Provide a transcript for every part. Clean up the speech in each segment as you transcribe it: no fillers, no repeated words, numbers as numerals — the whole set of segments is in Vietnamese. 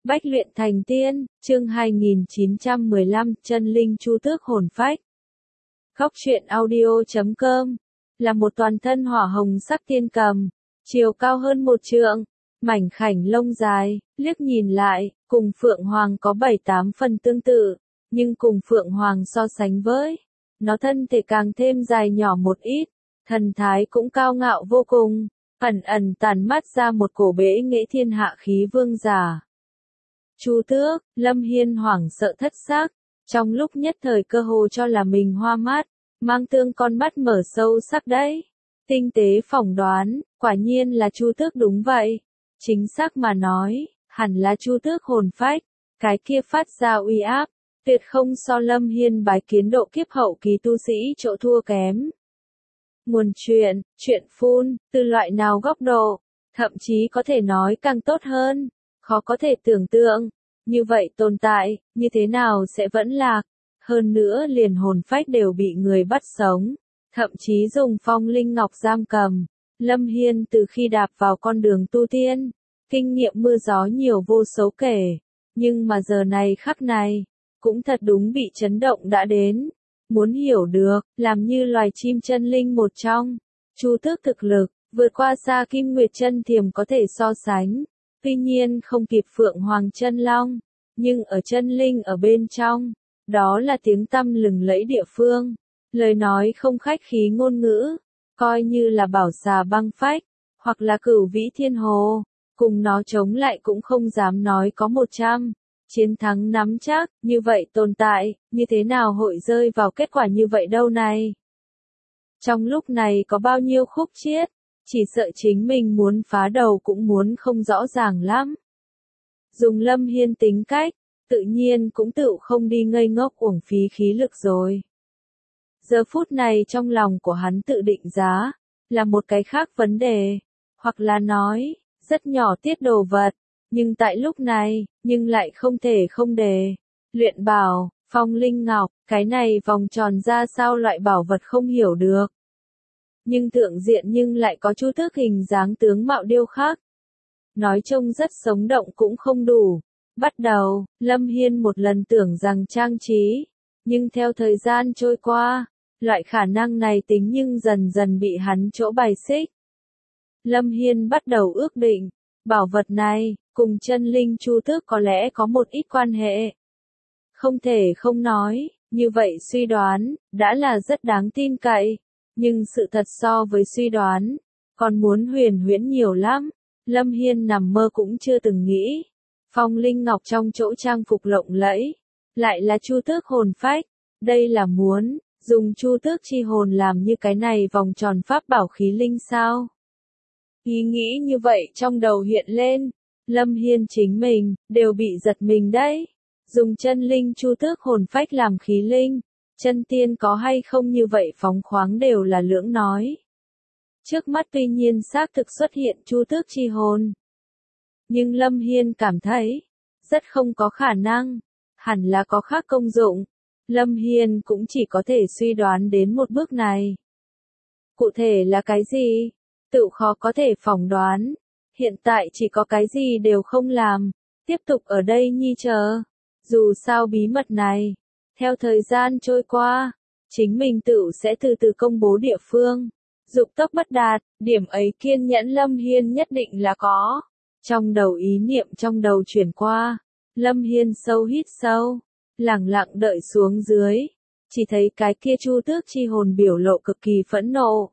Bách luyện thành tiên, chương 2915, chân linh chu tước hồn phách. Góc truyện audio.com là một toàn thân hỏa hồng sắc tiên cầm, chiều cao hơn 1 trượng, mảnh khảnh lông dài, liếc nhìn lại, cùng Phượng Hoàng có 7-8 phần tương tự, nhưng cùng Phượng Hoàng so sánh với, nó thân thể càng thêm dài nhỏ một ít, thần thái cũng cao ngạo vô cùng, ẩn ẩn tản mát ra một cổ bệ nghệ thiên hạ khí vương giả. Chu tước, Lâm Hiên hoảng sợ thất xác, trong lúc nhất thời cơ hồ cho là mình hoa mắt, mang tương con mắt mở sâu sắc đấy. Tinh tế phỏng đoán, quả nhiên là chu tước đúng vậy. Chính xác mà nói, hẳn là chu tước hồn phách, cái kia phát ra uy áp, tuyệt không so Lâm Hiên bái kiến độ kiếp hậu kỳ tu sĩ chỗ thua kém. Nguồn chuyện phun, từ loại nào góc độ, thậm chí có thể nói càng tốt hơn. Khó có thể tưởng tượng, như vậy tồn tại, như thế nào sẽ vẫn lạc, hơn nữa liền hồn phách đều bị người bắt sống, thậm chí dùng phong linh ngọc giam cầm. Lâm Hiên từ khi đạp vào con đường tu tiên, kinh nghiệm mưa gió nhiều vô số kể, nhưng mà giờ này khắc này, cũng thật đúng bị chấn động đã đến. Muốn hiểu được, làm như loài chim chân linh một trong, chu tước thực lực, vượt qua xa Kim Nguyệt chân thiềm có thể so sánh. Tuy nhiên không kịp Phượng Hoàng chân long, nhưng ở chân linh ở bên trong, đó là tiếng tăm lừng lẫy địa phương. Lời nói không khách khí ngôn ngữ, coi như là bảo xà băng phách, hoặc là cửu vĩ thiên hồ, cùng nó chống lại cũng không dám nói có 100. Chiến thắng nắm chắc, như vậy tồn tại, như thế nào hội rơi vào kết quả như vậy đâu này? Trong lúc này có bao nhiêu khúc chiết, chỉ sợ chính mình muốn phá đầu cũng muốn không rõ ràng lắm. Dùng Lâm Hiên tính cách, tự nhiên cũng tự không đi ngây ngốc uổng phí khí lực rồi. Giờ phút này trong lòng của hắn tự định giá, là một cái khác vấn đề, hoặc là nói, rất nhỏ tiết đồ vật, nhưng tại lúc này, nhưng lại không thể không đề. Luyện bảo, phong linh ngọc, cái này vòng tròn ra sao loại bảo vật không hiểu được. Nhưng thượng diện nhưng lại có chu tước hình dáng tướng mạo điêu khắc. Nói trông rất sống động cũng không đủ. Bắt đầu, Lâm Hiên một lần tưởng rằng trang trí, nhưng theo thời gian trôi qua, loại khả năng này tính nhưng dần dần bị hắn chỗ bài xích. Lâm Hiên bắt đầu ước định, bảo vật này, cùng chân linh chu tước có lẽ có một ít quan hệ. Không thể không nói, như vậy suy đoán, đã là rất đáng tin cậy. Nhưng sự thật so với suy đoán, còn muốn huyền huyễn nhiều lắm. Lâm Hiên nằm mơ cũng chưa từng nghĩ. Phong linh ngọc trong chỗ trang phục lộng lẫy, lại là chu tước hồn phách. Đây là muốn, dùng chu tước chi hồn làm như cái này vòng tròn pháp bảo khí linh sao? Ý nghĩ như vậy trong đầu hiện lên. Lâm Hiên chính mình, đều bị giật mình đấy. Dùng chân linh chu tước hồn phách làm khí linh. Chân tiên có hay không như vậy phóng khoáng đều là lưỡng nói. Trước mắt tuy nhiên xác thực xuất hiện chu tước chi hồn. Nhưng Lâm Hiên cảm thấy, rất không có khả năng, hẳn là có khác công dụng. Lâm Hiên cũng chỉ có thể suy đoán đến một bước này. Cụ thể là cái gì? Tự khó có thể phỏng đoán. Hiện tại chỉ có cái gì đều không làm, tiếp tục ở đây nhi chờ. Dù sao bí mật này, theo thời gian trôi qua, chính mình tự sẽ từ từ công bố địa phương. Dục tốc bất đạt, điểm ấy kiên nhẫn Lâm Hiên nhất định là có. Trong đầu ý niệm trong đầu chuyển qua, Lâm Hiên sâu hít sâu, lẳng lặng đợi xuống dưới, chỉ thấy cái kia chu tước chi hồn biểu lộ cực kỳ phẫn nộ.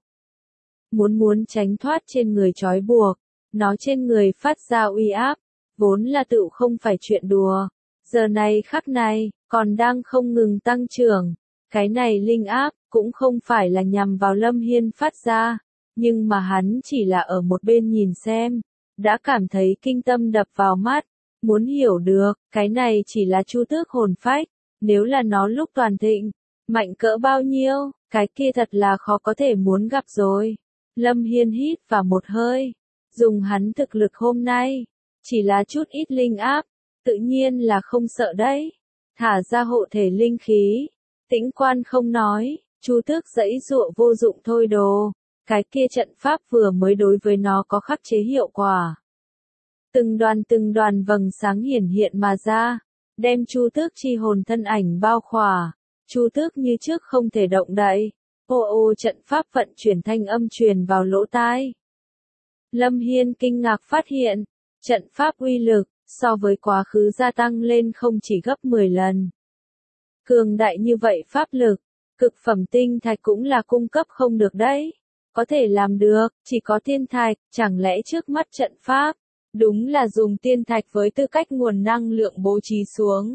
Muốn tránh thoát trên người trói buộc, nó trên người phát ra uy áp, vốn là tự không phải chuyện đùa. Giờ này khắc này, còn đang không ngừng tăng trưởng. Cái này linh áp, cũng không phải là nhằm vào Lâm Hiên phát ra, nhưng mà hắn chỉ là ở một bên nhìn xem, đã cảm thấy kinh tâm đập vào mắt. Muốn hiểu được, cái này chỉ là chu tước hồn phách, nếu là nó lúc toàn thịnh, mạnh cỡ bao nhiêu, cái kia thật là khó có thể muốn gặp rồi. Lâm Hiên hít vào một hơi, dùng hắn thực lực hôm nay, chỉ là chút ít linh áp, tự nhiên là không sợ đấy. Thả ra hộ thể linh khí, tĩnh quan không nói, chu tước giãy giụa vô dụng thôi đồ. Cái kia trận pháp vừa mới đối với nó có khắc chế hiệu quả. từng đoàn vầng sáng hiển hiện mà ra, đem Chu Tước chi hồn thân ảnh bao khỏa. Chu Tước như trước không thể động đậy. Ô ô, trận pháp vận chuyển, thanh âm truyền vào lỗ tai. Lâm Hiên kinh ngạc phát hiện, trận pháp uy lực, so với quá khứ gia tăng lên không chỉ gấp 10 lần. Cường đại như vậy pháp lực, cực phẩm tinh thạch cũng là cung cấp không được đấy. Có thể làm được, chỉ có tiên thạch, chẳng lẽ trước mắt trận pháp, đúng là dùng tiên thạch với tư cách nguồn năng lượng bố trí xuống.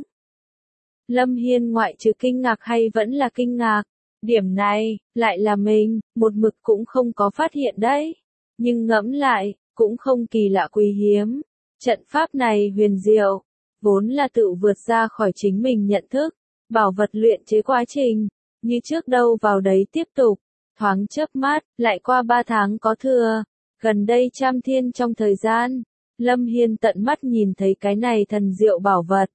Lâm Hiên ngoại trừ kinh ngạc hay vẫn là kinh ngạc, điểm này, lại là mình, một mực cũng không có phát hiện đấy. Nhưng ngẫm lại, cũng không kỳ lạ quý hiếm. Trận pháp này huyền diệu, vốn là tự vượt ra khỏi chính mình nhận thức, bảo vật luyện chế quá trình, như trước đâu vào đấy tiếp tục, thoáng chớp mắt, lại qua 3 tháng có thừa, gần đây trăm thiên trong thời gian, Lâm Hiên tận mắt nhìn thấy cái này thần diệu bảo vật.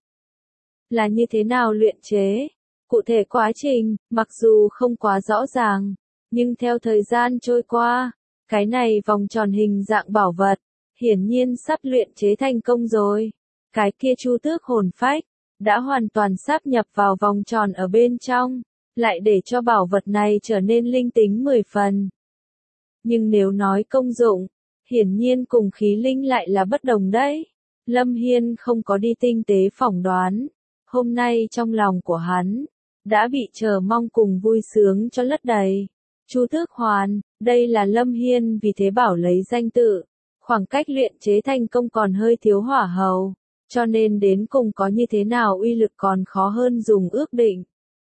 Là như thế nào luyện chế? Cụ thể quá trình, mặc dù không quá rõ ràng, nhưng theo thời gian trôi qua, cái này vòng tròn hình dạng bảo vật, hiển nhiên sắp luyện chế thành công rồi. Cái kia Chu Tước hồn phách, đã hoàn toàn sáp nhập vào vòng tròn ở bên trong, lại để cho bảo vật này trở nên linh tính 10 phần. Nhưng nếu nói công dụng, hiển nhiên cùng khí linh lại là bất đồng đấy. Lâm Hiên không có đi tinh tế phỏng đoán, hôm nay trong lòng của hắn, đã bị chờ mong cùng vui sướng cho lấp đầy. Chu Tước hoàn, đây là Lâm Hiên vì thế bảo lấy danh tự, khoảng cách luyện chế thành công còn hơi thiếu hỏa hầu, cho nên đến cùng có như thế nào uy lực còn khó hơn dùng ước định.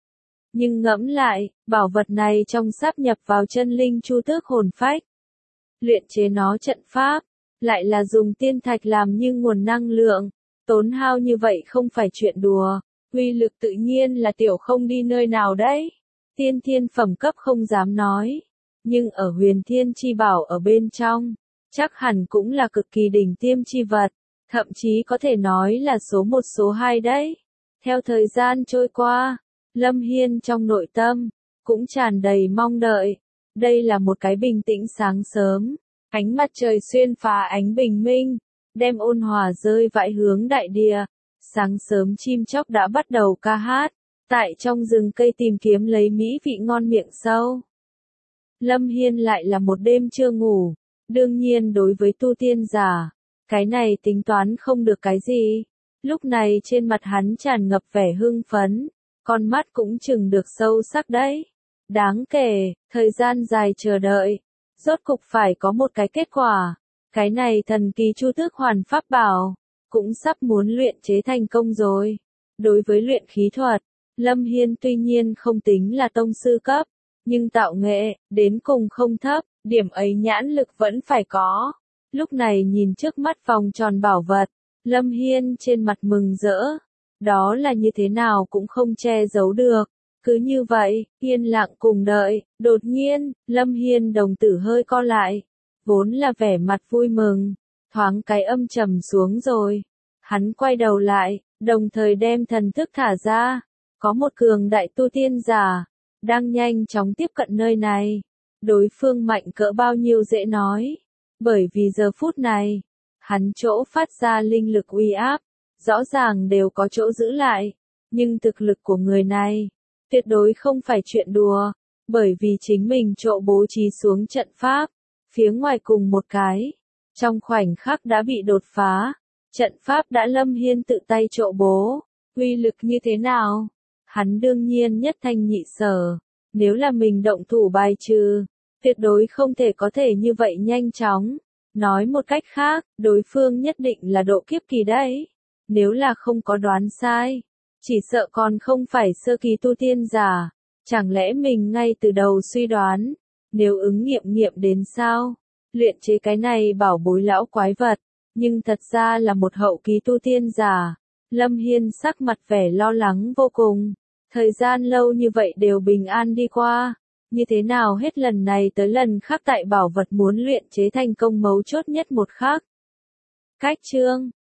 Nhưng ngẫm lại, bảo vật này trong sáp nhập vào chân linh Chu Tước hồn phách, luyện chế nó trận pháp, lại là dùng tiên thạch làm như nguồn năng lượng, tốn hao như vậy không phải chuyện đùa, uy lực tự nhiên là tiểu không đi nơi nào đấy. Tiên thiên phẩm cấp không dám nói, nhưng ở huyền thiên chi bảo ở bên trong, chắc hẳn cũng là cực kỳ đỉnh tiêm chi vật, thậm chí có thể nói là số 1 số 2 đấy. Theo thời gian trôi qua, Lâm Hiên trong nội tâm, cũng tràn đầy mong đợi. Đây là một cái bình tĩnh sáng sớm, ánh mặt trời xuyên phá ánh bình minh, đem ôn hòa rơi vãi hướng đại địa. Sáng sớm chim chóc đã bắt đầu ca hát, tại trong rừng cây tìm kiếm lấy mỹ vị ngon miệng sâu. Lâm Hiên lại là một đêm chưa ngủ, đương nhiên đối với tu tiên giả, cái này tính toán không được cái gì. Lúc này trên mặt hắn tràn ngập vẻ hưng phấn, con mắt cũng chừng được sâu sắc đấy. Đáng kể, thời gian dài chờ đợi, rốt cục phải có một cái kết quả. Cái này thần kỳ Chu Tước hoàn pháp bảo, cũng sắp muốn luyện chế thành công rồi. Đối với luyện khí thuật, Lâm Hiên tuy nhiên không tính là tông sư cấp, nhưng tạo nghệ, đến cùng không thấp, điểm ấy nhãn lực vẫn phải có. Lúc này nhìn trước mắt vòng tròn bảo vật, Lâm Hiên trên mặt mừng rỡ. Đó là như thế nào cũng không che giấu được. Cứ như vậy, yên lặng cùng đợi, đột nhiên, Lâm Hiên đồng tử hơi co lại. Vốn là vẻ mặt vui mừng, thoáng cái âm trầm xuống rồi. Hắn quay đầu lại, đồng thời đem thần thức thả ra. Có một cường đại tu tiên giả, đang nhanh chóng tiếp cận nơi này. Đối phương mạnh cỡ bao nhiêu dễ nói. Bởi vì giờ phút này, hắn chỗ phát ra linh lực uy áp, rõ ràng đều có chỗ giữ lại. Nhưng thực lực của người này, tuyệt đối không phải chuyện đùa. Bởi vì chính mình chỗ bố trí xuống trận pháp, phía ngoài cùng một cái, trong khoảnh khắc đã bị đột phá. Trận pháp đã Lâm Hiên tự tay chỗ bố, uy lực như thế nào? Hắn đương nhiên nhất thanh nhị sở, nếu là mình động thủ bài trừ, tuyệt đối không thể có thể như vậy nhanh chóng. Nói một cách khác, đối phương nhất định là độ kiếp kỳ đấy. Nếu là không có đoán sai, chỉ sợ còn không phải sơ kỳ tu tiên giả. Chẳng lẽ mình ngay từ đầu suy đoán, nếu ứng nghiệm đến sao? Luyện chế cái này bảo bối lão quái vật, nhưng thật ra là một hậu kỳ tu tiên giả. Lâm Hiên sắc mặt vẻ lo lắng vô cùng. Thời gian lâu như vậy đều bình an đi qua. Như thế nào hết lần này tới lần khác tại bảo vật muốn luyện chế thành công mấu chốt nhất một khắc. Cách chương